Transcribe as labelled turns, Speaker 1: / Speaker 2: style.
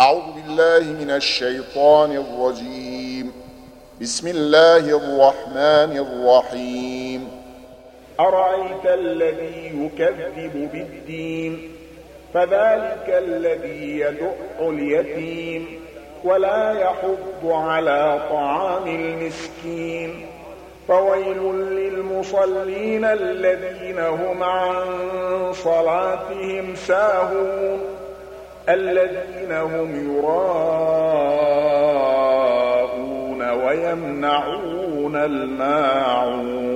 Speaker 1: أعوذ بالله من الشيطان الرجيم. بسم الله الرحمن الرحيم.
Speaker 2: أرأيت الذي يكذب بالدين فذلك الذي يدع اليتيم ولا يحض على طعام المسكين فويل للمصلين الذين هم عن صلاتهم ساهون الذين هم يراءون ويمنعون الماعون